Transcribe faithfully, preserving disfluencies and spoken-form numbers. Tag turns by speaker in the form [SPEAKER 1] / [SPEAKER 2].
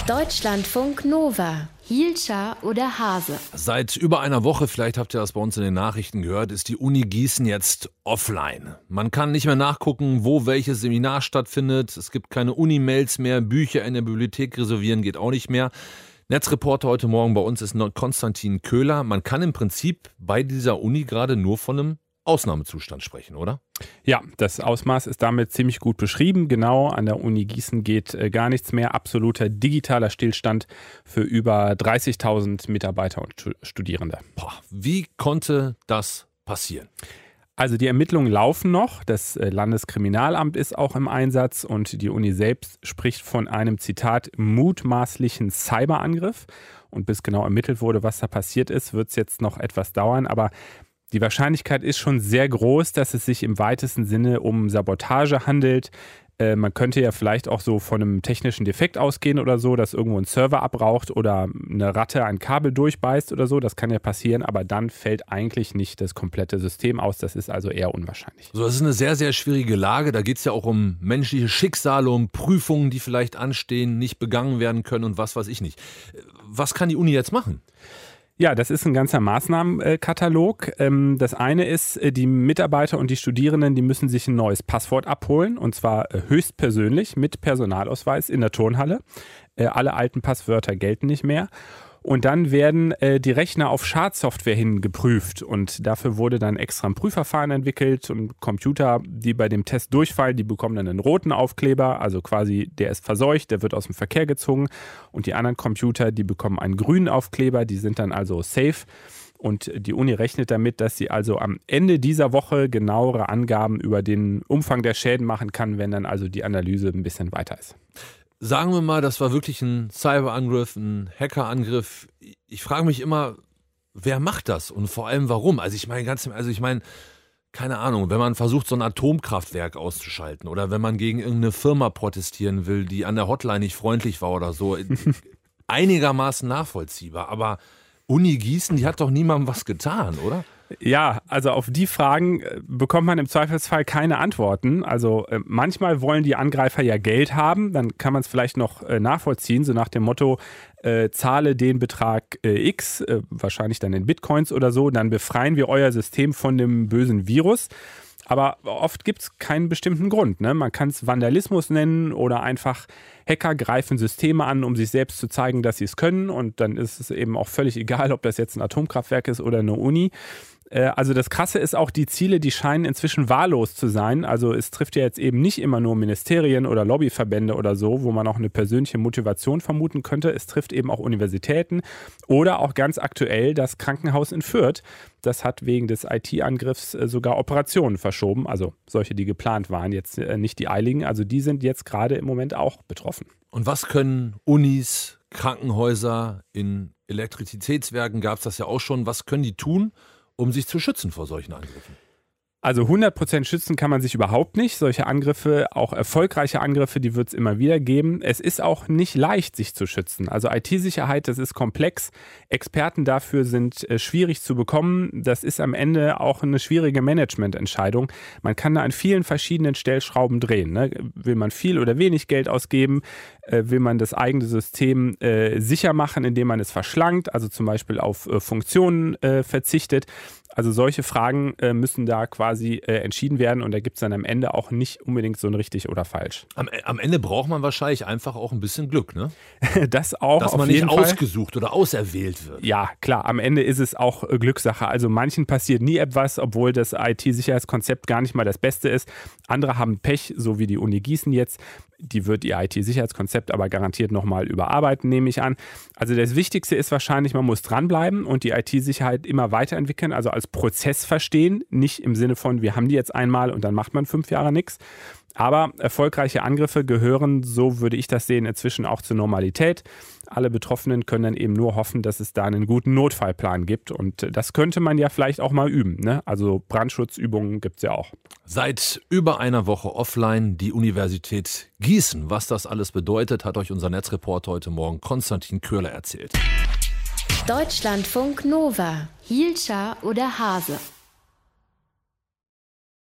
[SPEAKER 1] Deutschlandfunk Nova. Hielscher oder Hase?
[SPEAKER 2] Seit über einer Woche, vielleicht habt ihr das bei uns in den Nachrichten gehört, ist die Uni Gießen jetzt offline. Man kann nicht mehr nachgucken, wo welches Seminar stattfindet. Es gibt keine Uni-Mails mehr, Bücher in der Bibliothek reservieren geht auch nicht mehr. Netzreporter heute Morgen bei uns ist Konstantin Köhler. Man kann im Prinzip bei dieser Uni gerade nur von einem Ausnahmezustand sprechen, oder?
[SPEAKER 3] Ja, das Ausmaß ist damit ziemlich gut beschrieben. Genau, an der Uni Gießen geht äh, gar nichts mehr. Absoluter digitaler Stillstand für über dreißigtausend Mitarbeiter und Studierende.
[SPEAKER 2] Boah, wie konnte das passieren?
[SPEAKER 3] Also die Ermittlungen laufen noch. Das Landeskriminalamt ist auch im Einsatz und die Uni selbst spricht von einem, Zitat, mutmaßlichen Cyberangriff. Und bis genau ermittelt wurde, was da passiert ist, wird es jetzt noch etwas dauern. Aber die Wahrscheinlichkeit ist schon sehr groß, dass es sich im weitesten Sinne um Sabotage handelt. Äh, man könnte ja vielleicht auch so von einem technischen Defekt ausgehen oder so, dass irgendwo ein Server abraucht oder eine Ratte ein Kabel durchbeißt oder so. Das kann ja passieren, aber dann fällt eigentlich nicht das komplette System aus. Das ist also eher unwahrscheinlich.
[SPEAKER 2] So, das ist eine sehr, sehr schwierige Lage. Da geht es ja auch um menschliche Schicksale, um Prüfungen, die vielleicht anstehen, nicht begangen werden können und was weiß ich nicht. Was kann die Uni jetzt machen?
[SPEAKER 3] Ja, das ist ein ganzer Maßnahmenkatalog. Das eine ist, die Mitarbeiter und die Studierenden, die müssen sich ein neues Passwort abholen und zwar höchstpersönlich mit Personalausweis in der Turnhalle. Alle alten Passwörter gelten nicht mehr. Und dann werden äh, die Rechner auf Schadsoftware hin geprüft und dafür wurde dann extra ein Prüfverfahren entwickelt und Computer, die bei dem Test durchfallen, die bekommen dann einen roten Aufkleber, also quasi der ist verseucht, der wird aus dem Verkehr gezogen und die anderen Computer, die bekommen einen grünen Aufkleber, die sind dann also safe. Und die Uni rechnet damit, dass sie also am Ende dieser Woche genauere Angaben über den Umfang der Schäden machen kann, wenn dann also die Analyse ein bisschen weiter ist.
[SPEAKER 2] Sagen wir mal, das war wirklich ein Cyberangriff, ein Hackerangriff. Ich frage mich immer, wer macht das und vor allem warum? Also ich meine ganz, also ich meine, keine Ahnung, wenn man versucht, so ein Atomkraftwerk auszuschalten oder wenn man gegen irgendeine Firma protestieren will, die an der Hotline nicht freundlich war oder so, einigermaßen nachvollziehbar. Aber Uni Gießen, die hat doch niemandem was getan, oder?
[SPEAKER 3] Ja, also auf die Fragen bekommt man im Zweifelsfall keine Antworten. Also äh, manchmal wollen die Angreifer ja Geld haben, dann kann man es vielleicht noch äh, nachvollziehen, so nach dem Motto, äh, zahle den Betrag äh, X, äh, wahrscheinlich dann in Bitcoins oder so, dann befreien wir euer System von dem bösen Virus. Aber oft gibt es keinen bestimmten Grund. Ne? Man kann es Vandalismus nennen oder einfach Hacker greifen Systeme an, um sich selbst zu zeigen, dass sie es können. Und dann ist es eben auch völlig egal, ob das jetzt ein Atomkraftwerk ist oder eine Uni. Also das Krasse ist auch, die Ziele, die scheinen inzwischen wahllos zu sein. Also es trifft ja jetzt eben nicht immer nur Ministerien oder Lobbyverbände oder so, wo man auch eine persönliche Motivation vermuten könnte. Es trifft eben auch Universitäten oder auch ganz aktuell das Krankenhaus in Fürth. Das hat wegen des I T-Angriffs sogar Operationen verschoben. Also solche, die geplant waren, jetzt nicht die eiligen. Also die sind jetzt gerade im Moment auch betroffen.
[SPEAKER 2] Und was können Unis, Krankenhäuser, in Elektrizitätswerken gab es das ja auch schon, was können die tun, um sich zu schützen vor solchen Angriffen?
[SPEAKER 3] Also hundert Prozent schützen kann man sich überhaupt nicht. Solche Angriffe, auch erfolgreiche Angriffe, die wird es immer wieder geben. Es ist auch nicht leicht, sich zu schützen. Also I T-Sicherheit, das ist komplex. Experten dafür sind äh, schwierig zu bekommen. Das ist am Ende auch eine schwierige Managemententscheidung. Man kann da an vielen verschiedenen Stellschrauben drehen. Ne? Will man viel oder wenig Geld ausgeben? Äh, will man das eigene System äh, sicher machen, indem man es verschlankt, also zum Beispiel auf äh, Funktionen äh, verzichtet? Also solche Fragen äh, müssen da quasi äh, entschieden werden und da gibt es dann am Ende auch nicht unbedingt so ein richtig oder falsch.
[SPEAKER 2] Am, am Ende braucht man wahrscheinlich einfach auch ein bisschen Glück, ne?
[SPEAKER 3] Das auch.
[SPEAKER 2] Dass
[SPEAKER 3] auf
[SPEAKER 2] man nicht
[SPEAKER 3] jeden Fall
[SPEAKER 2] ausgesucht oder auserwählt wird.
[SPEAKER 3] Ja, klar, am Ende ist es auch äh, Glückssache. Also manchen passiert nie etwas, obwohl das I T-Sicherheitskonzept gar nicht mal das Beste ist. Andere haben Pech, so wie die Uni Gießen jetzt. Die wird ihr I T-Sicherheitskonzept aber garantiert nochmal überarbeiten, nehme ich an. Also das Wichtigste ist wahrscheinlich, man muss dranbleiben und die I T-Sicherheit immer weiterentwickeln, also als Prozess verstehen, nicht im Sinne von, wir haben die jetzt einmal und dann macht man fünf Jahre nichts. Aber erfolgreiche Angriffe gehören, so würde ich das sehen, inzwischen auch zur Normalität. Alle Betroffenen können dann eben nur hoffen, dass es da einen guten Notfallplan gibt. Und das könnte man ja vielleicht auch mal üben. Ne? Also Brandschutzübungen gibt es ja auch.
[SPEAKER 2] Seit über einer Woche offline die Universität Gießen. Was das alles bedeutet, hat euch unser Netzreporter heute Morgen Konstantin Köhler erzählt.
[SPEAKER 1] Deutschlandfunk Nova. Hielscher oder Hase?